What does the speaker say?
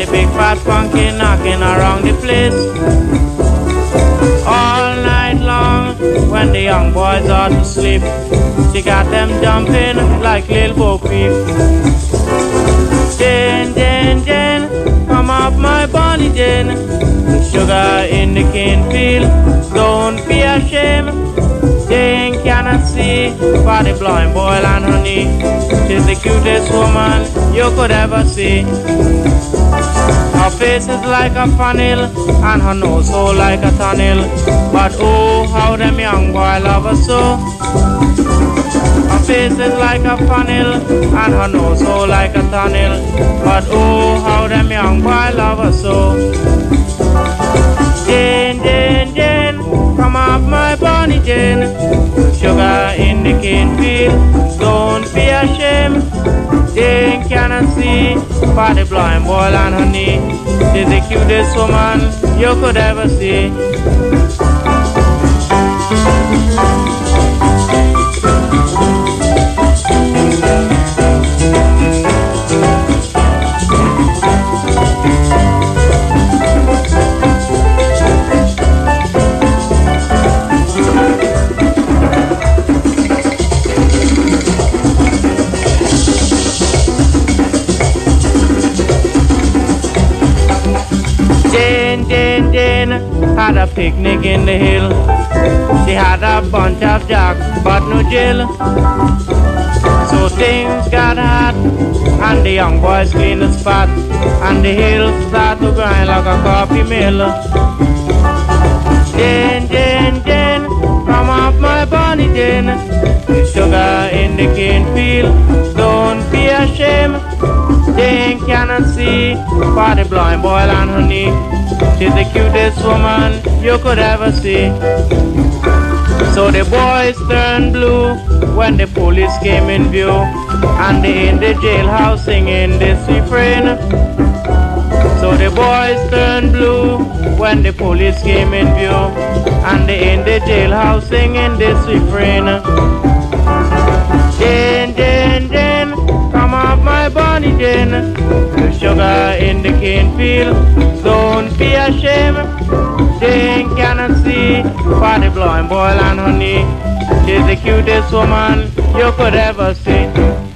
the big fat pumpkin knocking around the place. All night long, when the young boys are to sleep, she got them jumping like little Bo Peep. Jane, Jane, Jane, come up my Bonnie Jane. Sugar in the cane field, don't be ashamed. Jane cannot see for the blind boy and honey. She's the cutest woman you could ever see. Her face is like a funnel and her nose so like a tunnel. But oh, how them young boy love her so. Her face is like a funnel and her nose so like a tunnel. But oh, how them young boy love her so. Jane, Jane, Jane, come up my Bonnie Jane. Sugar in the cane field, don't be ashamed. Jane cannot see for the blind boy and honey. She's the cutest woman you could ever see. Jane, Jane, Jane had a picnic in the hill. She had a bunch of jack, but no Jill. So things got hot, and the young boys cleaned the spot, and the hills start to grind like a coffee mill. Jane, Jane, Jane, come up my Bonnie Jane. Sugar in the cane field, don't be ashamed. Jane cannot see for the blind boy and honey. She's the cutest woman you could ever see. So the boys turned blue when the police came in view, and they in the jailhouse singing this refrain. So the boys turned blue when the police came in view, and they in the jailhouse singing this refrain. Jane, Jane, Jane, come up my Bonnie Jane. The sugar in the cane field, don't be ashamed. Jane cannot see for the blind boy and honey. She's the cutest woman you could ever see.